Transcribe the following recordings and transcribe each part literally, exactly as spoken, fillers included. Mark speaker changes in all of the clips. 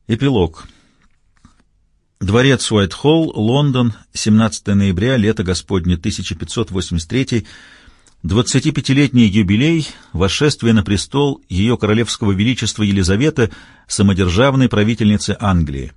Speaker 1: Эпилог. Дворец Уайтхолл, Лондон, семнадцатое ноября, лето Господне тысяча пятьсот восемьдесят третий, двадцатипятилетний юбилей восшествия на престол ее королевского величества Елизаветы, самодержавной правительницы Англии.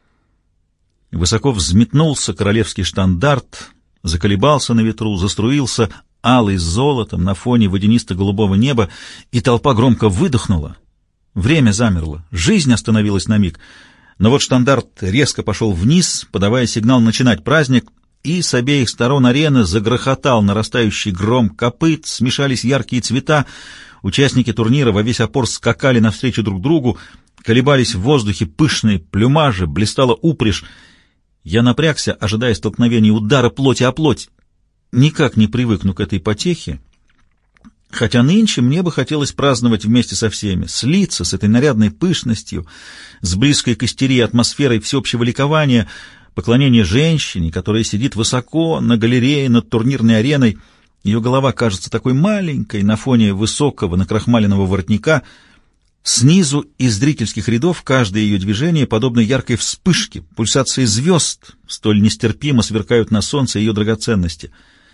Speaker 1: Высоко взметнулся королевский штандарт, заколебался на ветру, заструился алый с золотом на фоне водянисто-голубого неба, и толпа громко выдохнула. Время замерло, жизнь остановилась на миг, но вот штандарт резко пошел вниз, подавая сигнал начинать праздник, и с обеих сторон арены загрохотал нарастающий гром копыт, смешались яркие цвета, участники турнира во весь опор скакали навстречу друг другу, колебались в воздухе пышные плюмажи, блистала упряжь. Я напрягся, ожидая столкновения удара плоти о плоть. Никак не привыкну к этой потехе, хотя нынче мне бы хотелось праздновать вместе со всеми, слиться с этой нарядной пышностью, с близкой к истерии атмосферой всеобщего ликования, поклонения женщине, которая сидит высоко на галерее над турнирной ареной. Ее голова кажется такой маленькой на фоне высокого накрахмаленного воротника. Снизу из зрительских рядов каждое ее движение подобно яркой вспышке, пульсации звезд, столь нестерпимо сверкают на солнце ее драгоценности.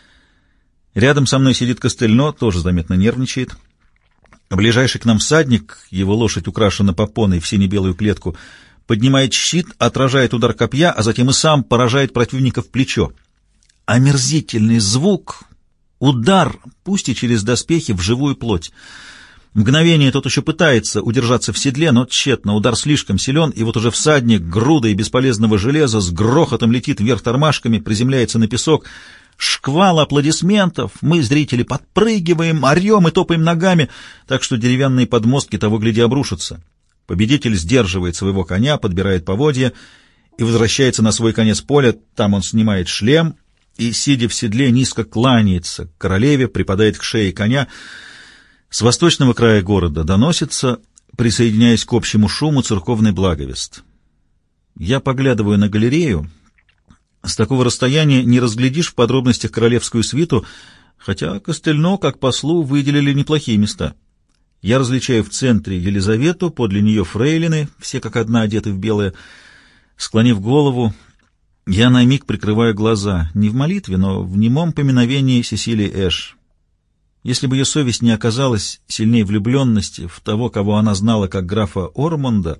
Speaker 1: Рядом со мной сидит Костельно, тоже заметно нервничает. Ближайший к нам всадник, его лошадь украшена попоной в сине-белую клетку, поднимает щит, отражает удар копья, а затем и сам поражает противника в плечо. Омерзительный звук, удар, пусть и через доспехи, в живую плоть. Мгновение тот еще пытается удержаться в седле, но тщетно, удар слишком силен, и вот уже всадник грудой бесполезного железа с грохотом летит вверх тормашками, приземляется на песок. Шквал аплодисментов, мы, зрители, подпрыгиваем, орем и топаем ногами, так что деревянные подмостки того гляди обрушатся. Победитель сдерживает своего коня, подбирает поводья и возвращается на свой конец поля. Там он снимает шлем и, сидя в седле, низко кланяется к королеве, припадает к шее коня. С восточного края города доносится, присоединяясь к общему шуму, церковный благовест. Я поглядываю на галерею. С такого расстояния не разглядишь в подробностях королевскую свиту, хотя Костельно, как послу, выделили неплохие места. Я различаю в центре Елизавету, подле нее фрейлины, все как одна одеты в белое. Склонив голову, я на миг прикрываю глаза, не в молитве, но в немом поминовении Сесилии Эш. Если бы ее совесть не оказалась сильнее влюбленности в того, кого она знала как графа Ормонда,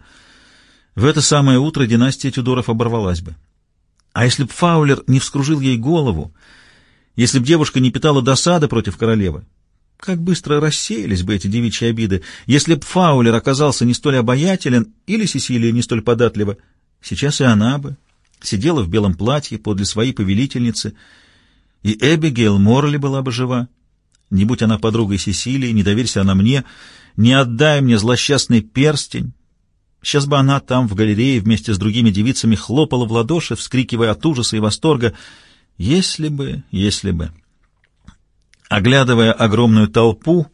Speaker 1: в это самое утро династия Тюдоров оборвалась бы. А если б Фаулер не вскружил ей голову, если б девушка не питала досады против королевы, как быстро рассеялись бы эти девичьи обиды. Если б Фаулер оказался не столь обаятелен или Сесилия не столь податлива, сейчас и она бы сидела в белом платье подле своей повелительницы, и Эбигейл Морли была бы жива. Не будь она подругой Сесилии, не доверься она мне, не отдай мне злосчастный перстень, сейчас бы она там, в галерее, вместе с другими девицами хлопала в ладоши, вскрикивая от ужаса и восторга. Если бы, если бы. Оглядывая огромную толпу,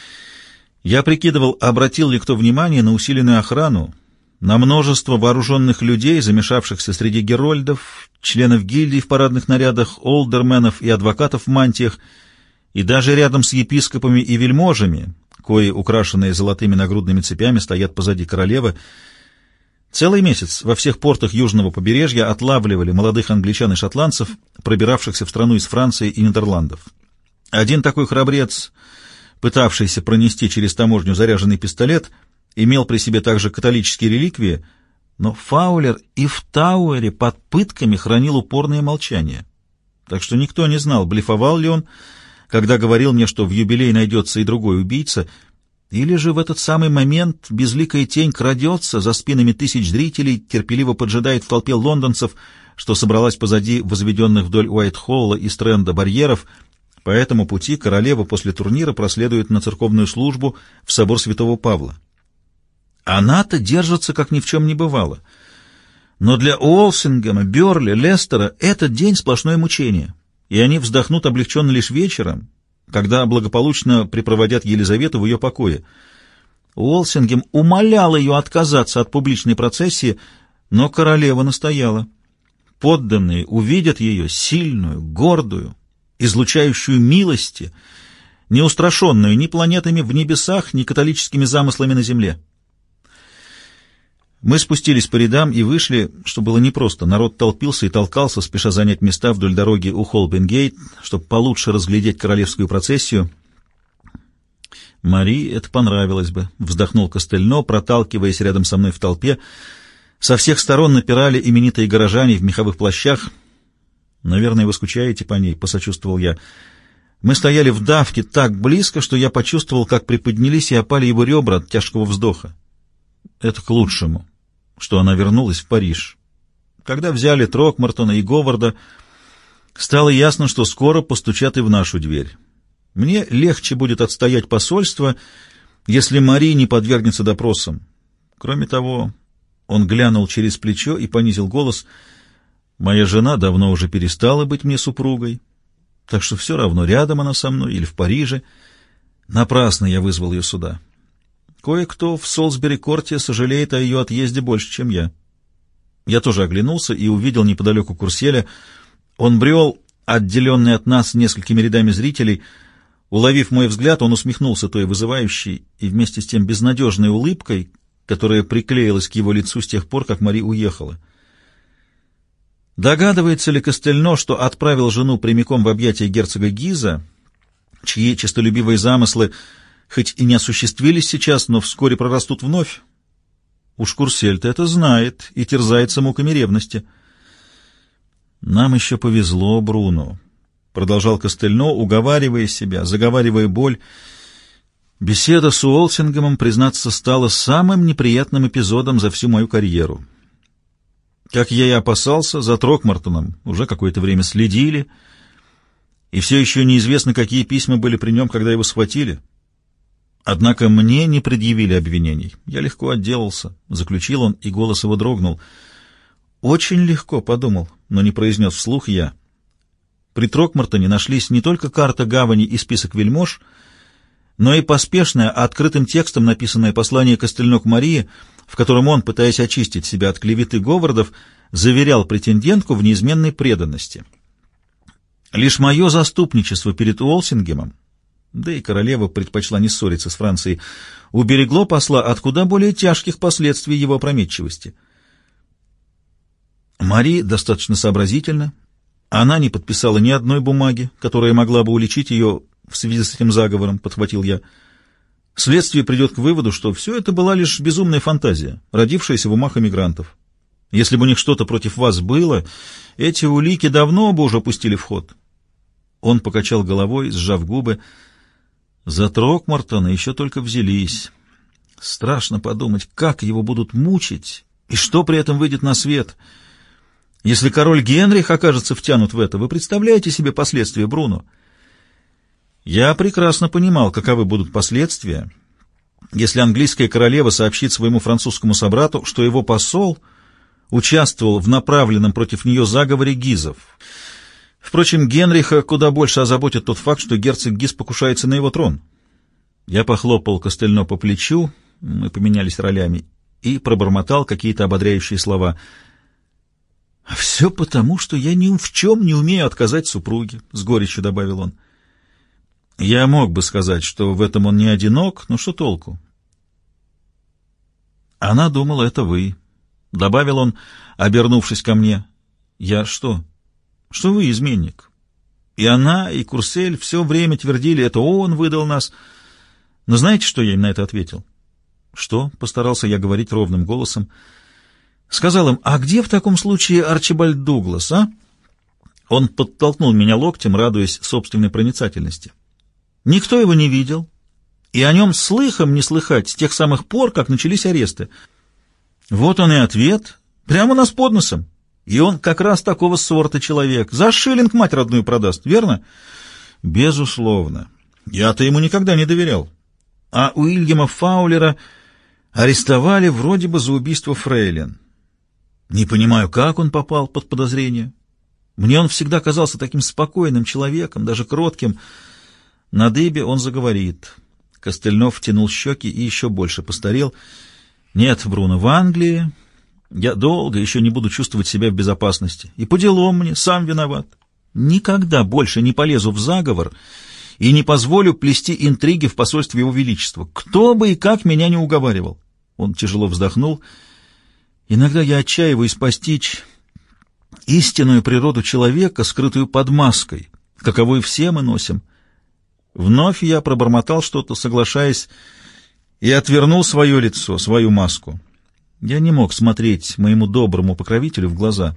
Speaker 1: я прикидывал, обратил ли кто внимание на усиленную охрану, на множество вооруженных людей, замешавшихся среди герольдов, членов гильдий в парадных нарядах, олдерменов и адвокатов в мантиях, и даже рядом с епископами и вельможами, кои, украшенные золотыми нагрудными цепями, стоят позади королевы. Целый месяц во всех портах южного побережья отлавливали молодых англичан и шотландцев, пробиравшихся в страну из Франции и Нидерландов. Один такой храбрец, пытавшийся пронести через таможню заряженный пистолет, имел при себе также католические реликвии, но Фаулер и в Тауэре под пытками хранил упорное молчание. Так что никто не знал, блефовал ли он, когда говорил мне, что в юбилей найдется и другой убийца, или же в этот самый момент безликая тень крадется за спинами тысяч зрителей, терпеливо поджидает в толпе лондонцев, что собралась позади возведенных вдоль Уайтхолла и Стрэнда барьеров. По этому пути королева после турнира проследует на церковную службу в собор святого Павла. Она-то держится, как ни в чем не бывало. Но для Уолсингема, Бёрли, Лестера этот день сплошное мучение, и они вздохнут облегченно лишь вечером, когда благополучно припроводят Елизавету в ее покое. Уолсингем умолял ее отказаться от публичной процессии, но королева настояла. Подданные увидят ее сильную, гордую, излучающую милости, не устрашенную ни планетами в небесах, ни католическими замыслами на земле. Мы спустились по рядам и вышли, что было непросто. Народ толпился и толкался, спеша занять места вдоль дороги у Холбин-Гейт, чтобы получше разглядеть королевскую процессию. «Мари это понравилось бы», — вздохнул Костельно, проталкиваясь рядом со мной в толпе. Со всех сторон напирали именитые горожане в меховых плащах. «Наверное, вы скучаете по ней», — посочувствовал я. Мы стояли в давке так близко, что я почувствовал, как приподнялись и опали его ребра от тяжкого вздоха. Это к лучшему, что она вернулась в Париж. Когда взяли Трокмартона и Говарда, стало ясно, что скоро постучат и в нашу дверь. Мне легче будет отстоять посольство, если Мари не подвергнется допросам. Кроме того, он глянул через плечо и понизил голос. Моя жена давно уже перестала быть мне супругой, так что все равно, рядом она со мной или в Париже. Напрасно я вызвал ее сюда. Кое-кто в Солсбери-Корте сожалеет о ее отъезде больше, чем я. Я тоже оглянулся и увидел неподалеку Курселя. Он брел, отделенный от нас несколькими рядами зрителей. Уловив мой взгляд, он усмехнулся той вызывающей и вместе с тем безнадежной улыбкой, которая приклеилась к его лицу с тех пор, как Мари уехала. Догадывается ли Костельно, что отправил жену прямиком в объятия герцога Гиза, чьи честолюбивые замыслы хоть и не осуществились сейчас, но вскоре прорастут вновь? Уж Курсель-то это знает и терзается муками ревности. «Нам еще повезло, Бруно», — продолжал Костельно, уговаривая себя, заговаривая боль. «Беседа с Уолсингемом, признаться, стала самым неприятным эпизодом за всю мою карьеру. Как я и опасался, за Трокмартоном уже какое-то время следили, и все еще неизвестно, какие письма были при нем, когда его схватили. Однако мне не предъявили обвинений. Я легко отделался», — заключил он, и голос его дрогнул. «Очень легко», — подумал, но не произнес вслух я. При Трокмартоне нашлись не только карта гавани и список вельмож, но и поспешное, открытым текстом написанное послание Костельно к Марии, в котором он, пытаясь очистить себя от клеветы Говардов, заверял претендентку в неизменной преданности. Лишь мое заступничество перед Уолсингемом, да и королева предпочла не ссориться с Францией, уберегло посла от куда более тяжких последствий его опрометчивости. Мари достаточно сообразительна. Она не подписала ни одной бумаги, которая могла бы уличить ее в связи с этим заговором, — подхватил я. Следствие придет к выводу, что все это была лишь безумная фантазия, родившаяся в умах эмигрантов. Если бы у них что-то против вас было, эти улики давно бы уже пустили в ход. Он покачал головой, сжав губы. За Трокмартона еще только взялись. Страшно подумать, как его будут мучить, и что при этом выйдет на свет. Если король Генрих окажется втянут в это, вы представляете себе последствия, Бруно? Я прекрасно понимал, каковы будут последствия, если английская королева сообщит своему французскому собрату, что его посол участвовал в направленном против нее заговоре Гизов. Впрочем, Генриха куда больше озаботит тот факт, что герцог Гиз покушается на его трон. Я похлопал Костельно по плечу, мы поменялись ролями, и пробормотал какие-то ободряющие слова. «А все потому, что я ни в чем не умею отказать супруге», — с горечью добавил он. Я мог бы сказать, что в этом он не одинок, но что толку? Она думала, это вы, — добавил он, обернувшись ко мне. Я что? Что вы изменник? И она, и Курсель все время твердили, это он выдал нас. Но знаете, что я им на это ответил? Что? — постарался я говорить ровным голосом. Сказал им, а где в таком случае Арчибальд Дуглас, а? Он подтолкнул меня локтем, радуясь собственной проницательности. Никто его не видел, и о нем слыхом не слыхать с тех самых пор, как начались аресты. Вот он и ответ, прямо у нас под носом. И он как раз такого сорта человек. За шиллинг мать родную продаст, верно? Безусловно. Я-то ему никогда не доверял. А Уильяма Фаулера арестовали вроде бы за убийство фрейлин. Не понимаю, как он попал под подозрение. Мне он всегда казался таким спокойным человеком, даже кротким. На дыбе он заговорит. Костельно втянул щеки и еще больше постарел. Нет, Бруно, в Англии я долго еще не буду чувствовать себя в безопасности. И по делам мне, сам виноват. Никогда больше не полезу в заговор и не позволю плести интриги в посольстве Его Величества. Кто бы и как меня не уговаривал. Он тяжело вздохнул. Иногда я отчаиваюсь постичь истинную природу человека, скрытую под маской, каковую все мы носим. Вновь я пробормотал что-то, соглашаясь, и отвернул свое лицо, свою маску. Я не мог смотреть моему доброму покровителю в глаза.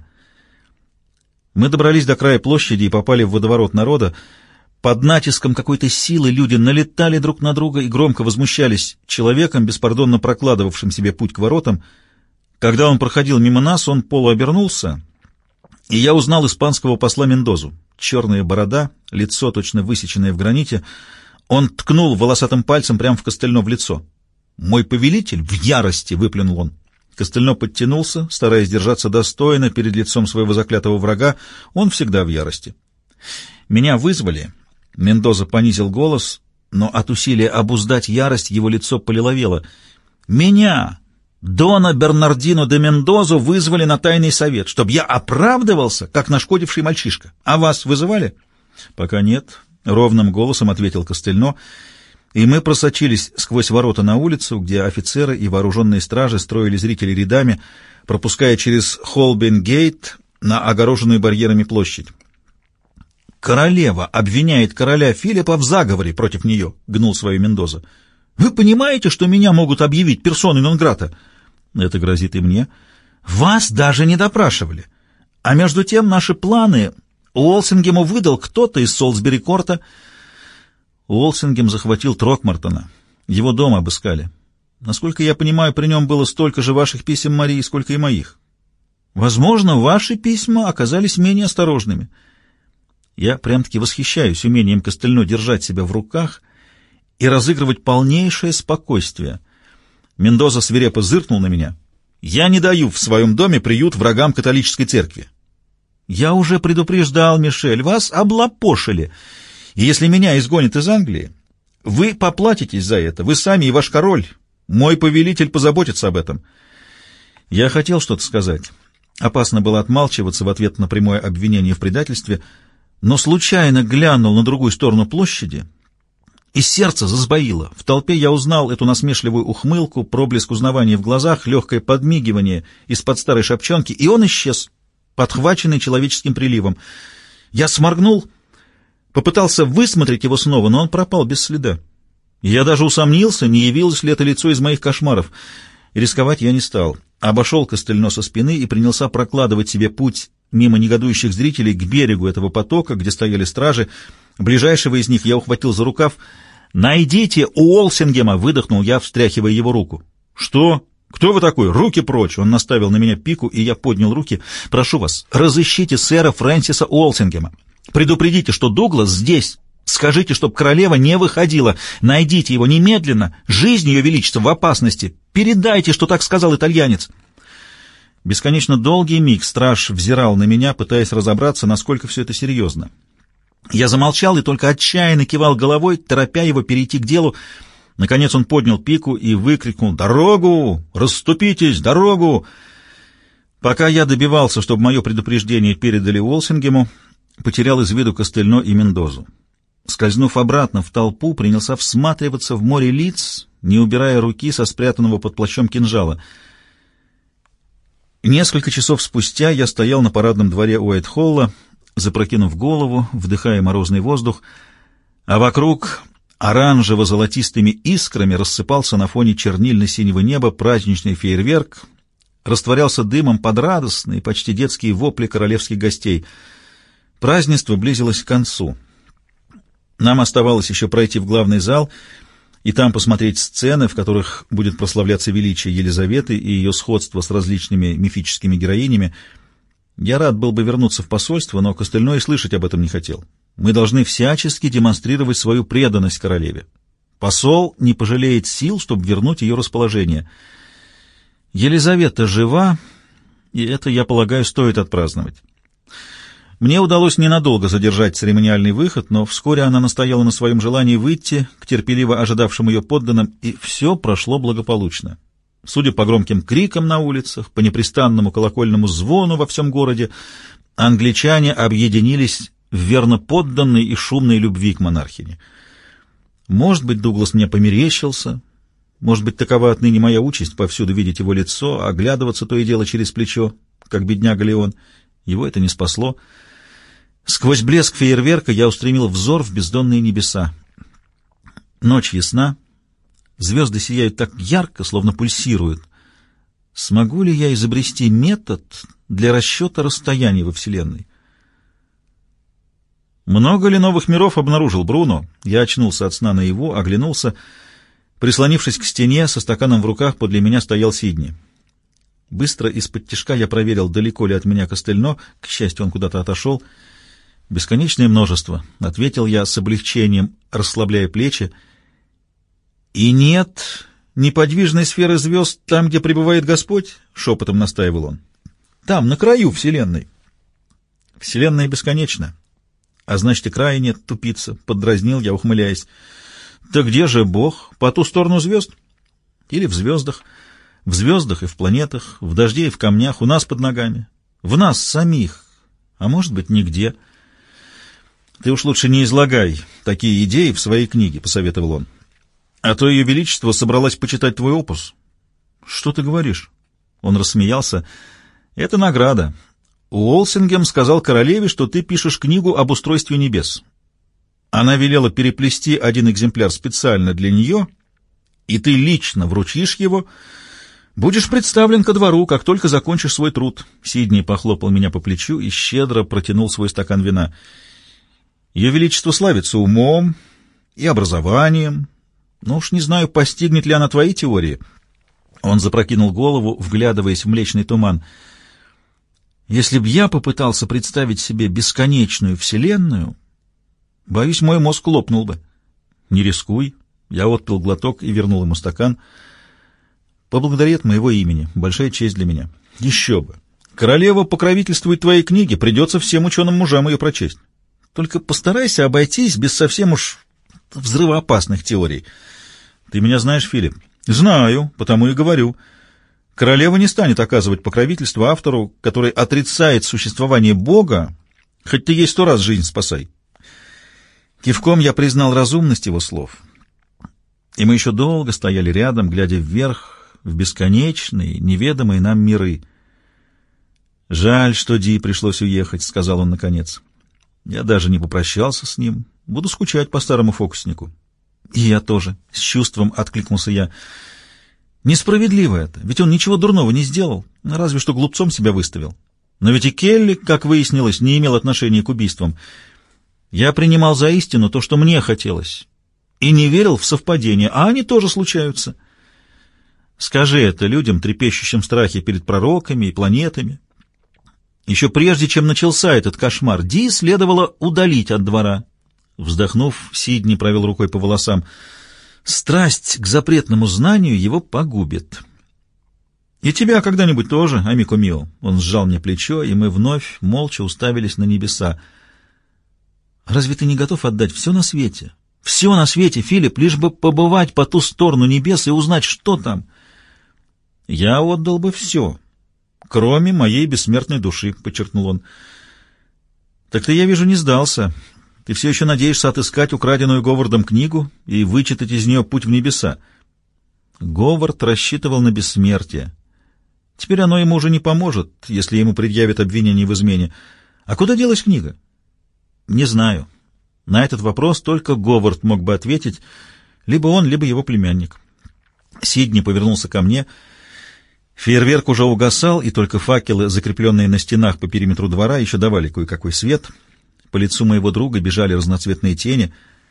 Speaker 1: Мы добрались до края площади и попали в водоворот народа. Под натиском какой-то силы люди налетали друг на друга и громко возмущались человеком, беспардонно прокладывавшим себе путь к воротам. Когда он проходил мимо нас, он полуобернулся, и я узнал испанского посла Мендозу. Черная борода, лицо точно высеченное в граните. Он ткнул волосатым пальцем прямо в Костельно в лицо. «Мой повелитель в ярости!» — выплюнул он. Костельно подтянулся, стараясь держаться достойно перед лицом своего заклятого врага. Он всегда в ярости. «Меня вызвали». Мендоза понизил голос, но от усилия обуздать ярость его лицо полиловело. «Меня, Дона Бернардино де Мендозу, вызвали на тайный совет, чтобы я оправдывался, как нашкодивший мальчишка. А вас вызывали?» «Пока нет», — ровным голосом ответил Костельно, и мы просочились сквозь ворота на улицу, где офицеры и вооруженные стражи строили зрителей рядами, пропуская через Холбен-гейт на огороженную барьерами площадь. «Королева обвиняет короля Филиппа в заговоре против нее», — гнул свою Мендоза. «Вы понимаете, что меня могут объявить персоной нон-грата?» «Это грозит и мне». «Вас даже не допрашивали. А между тем наши планы Уолсингему выдал кто-то из Солсбери-Корта». Уолсингем захватил Трокмартона. Его дом обыскали. Насколько я понимаю, при нем было столько же ваших писем, Марии, сколько и моих. Возможно, ваши письма оказались менее осторожными. Я прям-таки восхищаюсь умением Костельно держать себя в руках и разыгрывать полнейшее спокойствие. Мендоза свирепо зыркнул на меня. «Я не даю в своем доме приют врагам католической церкви». «Я уже предупреждал, Мишель, вас облапошили. И если меня изгонят из Англии, вы поплатитесь за это, вы сами и ваш король. Мой повелитель позаботится об этом». Я хотел что-то сказать. Опасно было отмалчиваться в ответ на прямое обвинение в предательстве, но случайно глянул на другую сторону площади, и сердце засбоило. В толпе я узнал эту насмешливую ухмылку, проблеск узнавания в глазах, легкое подмигивание из-под старой шапчонки, и он исчез, подхваченный человеческим приливом. Я сморгнул, попытался высмотреть его снова, но он пропал без следа. Я даже усомнился, не явилось ли это лицо из моих кошмаров. Рисковать я не стал. Обошел Костельно со спины и принялся прокладывать себе путь мимо негодующих зрителей к берегу этого потока, где стояли стражи. Ближайшего из них я ухватил за рукав. «Найдите Уолсингема!» — выдохнул я, встряхивая его руку. «Что? Кто вы такой? Руки прочь!» Он наставил на меня пику, и я поднял руки. «Прошу вас, разыщите сэра Фрэнсиса Уолсингема. Предупредите, что Дуглас здесь. Скажите, чтоб королева не выходила. Найдите его немедленно. Жизнь ее величества в опасности. Передайте, что так сказал итальянец». Бесконечно долгий миг страж взирал на меня, пытаясь разобраться, насколько все это серьезно. Я замолчал и только отчаянно кивал головой, торопя его перейти к делу. Наконец он поднял пику и выкрикнул: «Дорогу! Расступитесь! Дорогу!» Пока я добивался, чтобы мое предупреждение передали Уолсингему, потерял из виду Костельно и Мендозу. Скользнув обратно в толпу, принялся всматриваться в море лиц, не убирая руки со спрятанного под плащом кинжала. Несколько часов спустя я стоял на парадном дворе Уайтхолла, запрокинув голову, вдыхая морозный воздух, а вокруг оранжево-золотистыми искрами рассыпался на фоне чернильно-синего неба праздничный фейерверк, растворялся дымом под радостные, почти детские вопли королевских гостей. Празднество близилось к концу. Нам оставалось еще пройти в главный зал и там посмотреть сцены, в которых будет прославляться величие Елизаветы и ее сходство с различными мифическими героинями. Я рад был бы вернуться в посольство, но Костельно и слышать об этом не хотел. Мы должны всячески демонстрировать свою преданность королеве. Посол не пожалеет сил, чтобы вернуть ее расположение. Елизавета жива, и это, я полагаю, стоит отпраздновать. Мне удалось ненадолго задержать церемониальный выход, но вскоре она настояла на своем желании выйти к терпеливо ожидавшим ее подданным, и все прошло благополучно. Судя по громким крикам на улицах, по непрестанному колокольному звону во всем городе, англичане объединились в верноподданной и шумной любви к монархине. Может быть, Дуглас мне померещился, Может быть, такова отныне моя участь — повсюду видеть его лицо, оглядываться то и дело через плечо, как бедняга Леон. Его это не спасло. Сквозь блеск фейерверка я устремил взор в бездонные небеса. Ночь ясна, звезды сияют так ярко, словно пульсируют. Смогу ли я изобрести метод для расчета расстояний во Вселенной? Много ли новых миров обнаружил Бруно? Я очнулся от сна наяву, оглянулся. Прислонившись к стене, со стаканом в руках, подле меня стоял Сидни. Быстро из-под тишка я проверил, далеко ли от меня Костельно. К счастью, он куда-то отошел. «Бесконечное множество», — ответил я с облегчением, расслабляя плечи. «И нет неподвижной сферы звезд там, где пребывает Господь?» — шепотом настаивал он. «Там, на краю Вселенной». «Вселенная бесконечна. А значит, и края нет, тупица», — поддразнил я, ухмыляясь. «Так где же Бог? По ту сторону звезд? Или в звездах? В звездах и в планетах, в дожде и в камнях, у нас под ногами, в нас самих, а может быть, нигде». «Ты уж лучше не излагай такие идеи в своей книге», — посоветовал он. «А то Ее Величество собралась почитать твой опус». «Что ты говоришь?» Он рассмеялся. «Это награда. Уолсингем сказал королеве, что ты пишешь книгу об устройстве небес. Она велела переплести один экземпляр специально для нее, и ты лично вручишь его. Будешь представлен ко двору, как только закончишь свой труд». Сидни похлопал меня по плечу и щедро протянул свой стакан вина. «Ее Величество славится умом и образованием. Но уж не знаю, постигнет ли она твои теории». Он запрокинул голову, вглядываясь в млечный туман. «Если б я попытался представить себе бесконечную вселенную, боюсь, мой мозг лопнул бы». «Не рискуй». Я отпил глоток и вернул ему стакан. «Поблагодари от моего имени. Большая честь для меня». «Еще бы. Королева покровительствует твоей книге. Придется всем ученым мужам ее прочесть. Только постарайся обойтись без совсем уж взрывоопасных теорий». «Ты меня знаешь, Филипп?» «Знаю, потому и говорю. Королева не станет оказывать покровительство автору, который отрицает существование Бога, хоть ты ей сто раз жизнь спасай». Кивком я признал разумность его слов. И мы еще долго стояли рядом, глядя вверх, в бесконечные, неведомые нам миры. «Жаль, что Ди пришлось уехать», — сказал он наконец. «Я даже не попрощался с ним. Буду скучать по старому фокуснику». «И я тоже», — с чувством откликнулся я. «Несправедливо это, ведь он ничего дурного не сделал, разве что глупцом себя выставил. Но ведь и Келли, как выяснилось, не имел отношения к убийствам. Я принимал за истину то, что мне хотелось, и не верил в совпадения, а они тоже случаются. Скажи это людям, трепещущим в страхе перед пророками и планетами. Еще прежде, чем начался этот кошмар, Ди следовало удалить от двора». Вздохнув, Сидни провел рукой по волосам. «Страсть к запретному знанию его погубит. И тебя когда-нибудь тоже, амико мио». Он сжал мне плечо, и мы вновь молча уставились на небеса. «Разве ты не готов отдать все на свете? Все на свете, Филипп, лишь бы побывать по ту сторону небес и узнать, что там?» «Я отдал бы все, кроме моей бессмертной души», — подчеркнул он. «Так ты, я вижу, не сдался. Ты все еще надеешься отыскать украденную Говардом книгу и вычитать из нее путь в небеса». Говард рассчитывал на бессмертие. Теперь оно ему уже не поможет, если ему предъявят обвинение в измене. А куда делась книга? Не знаю. На этот вопрос только Говард мог бы ответить, либо он, либо его племянник. Сидни повернулся ко мне. Фейерверк уже угасал, и только факелы, закрепленные на стенах по периметру двора, еще давали кое-какой свет. По лицу моего друга бежали разноцветные тени.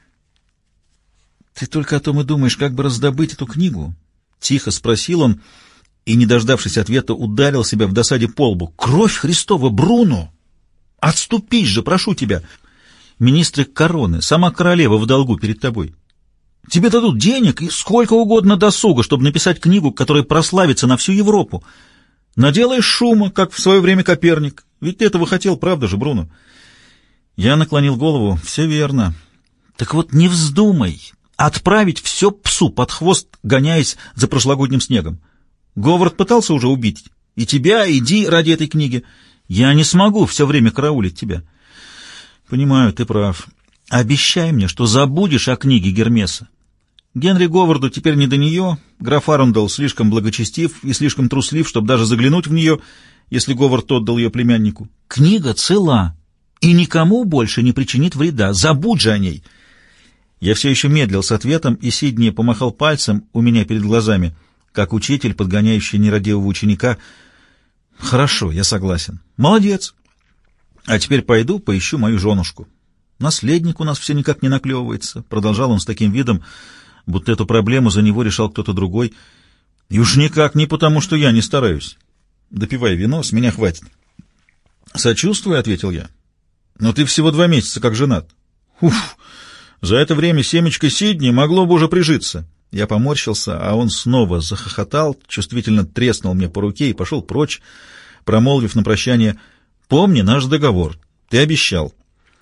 Speaker 1: «Ты только о том и думаешь, как бы раздобыть эту книгу?» — тихо спросил он, и, не дождавшись ответа, ударил себя в досаде по лбу. «Кровь Христова, Бруно! Отступись же, прошу тебя! Министры короны, сама королева в долгу перед тобой. Тебе дадут денег и сколько угодно досуга, чтобы написать книгу, которая прославится на всю Европу. Наделаешь шума, как в свое время Коперник. Ведь ты этого хотел, правда же, Бруно?» Я наклонил голову. «Все верно. Так вот не вздумай отправить все псу под хвост, гоняясь за прошлогодним снегом. Говард пытался уже убить и тебя, и Ди ради этой книги. Я не смогу все время караулить тебя». «Понимаю, ты прав. Обещай мне, что забудешь о книге Гермеса. Генри Говарду теперь не до нее, граф Арундел слишком благочестив и слишком труслив, чтобы даже заглянуть в нее, если Говард отдал ее племяннику. Книга цела и никому больше не причинит вреда. Забудь же о ней. Я все еще медлил с ответом, и Сидни помахал пальцем у меня перед глазами, как учитель, подгоняющий нерадивого ученика. Хорошо, я согласен. Молодец. А теперь пойду поищу мою женушку. Наследник у нас все никак не наклевывается, продолжал он с таким видом, будто эту проблему за него решал кто-то другой. И уж никак не потому, что я не стараюсь. Допивай вино, с меня хватит. Сочувствую, — ответил я. Но ты всего два месяца как женат. Уф, за это время семечко Сидни могло бы уже прижиться. Я поморщился, а он снова захохотал, чувствительно треснул мне по руке и пошел прочь, промолвив на прощание: «Помни наш договор, ты обещал».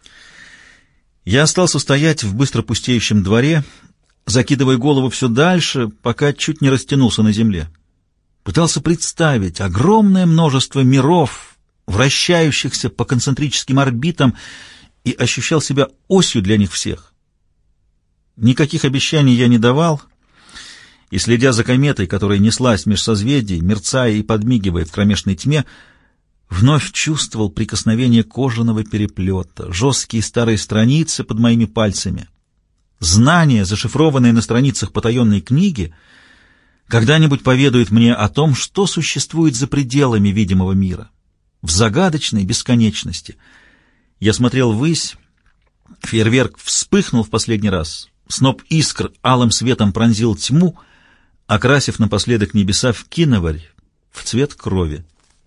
Speaker 1: Я остался стоять в быстро пустеющем дворе, закидывая голову все дальше, пока чуть не растянулся на земле. Пытался представить огромное множество миров, вращающихся по концентрическим орбитам, и ощущал себя осью для них всех. Никаких обещаний я не давал, и, следя за кометой, которая неслась меж созвездий, мерцая и подмигивая в кромешной тьме, вновь чувствовал прикосновение кожаного переплета, жесткие старые страницы под моими пальцами. Знания, зашифрованные на страницах потаенной книги, когда-нибудь поведают мне о том, что существует за пределами видимого мира, в загадочной бесконечности. Я смотрел ввысь, фейерверк вспыхнул в последний раз, сноп искр алым светом пронзил тьму, окрасив напоследок небеса в киноварь, в цвет крови.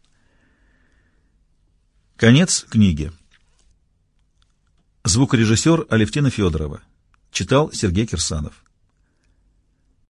Speaker 1: Конец книги. Звукорежиссер Алевтина Федорова. Читал Сергей Кирсанов.